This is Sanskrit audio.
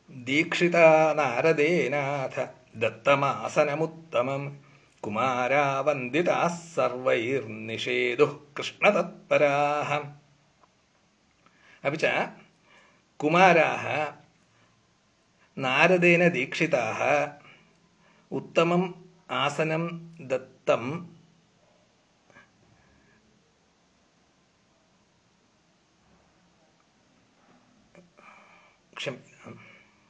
दीक्षिता नारदेनाथ दत्तमासनमुत्तमम् कुमारा वन्दिताः सर्वैर्निषेदुः कृष्णतत्पराः। अपि च कुमाराः नारदेन दीक्षिताः उत्तमम् आसनं दत्तं क्षम्यताम्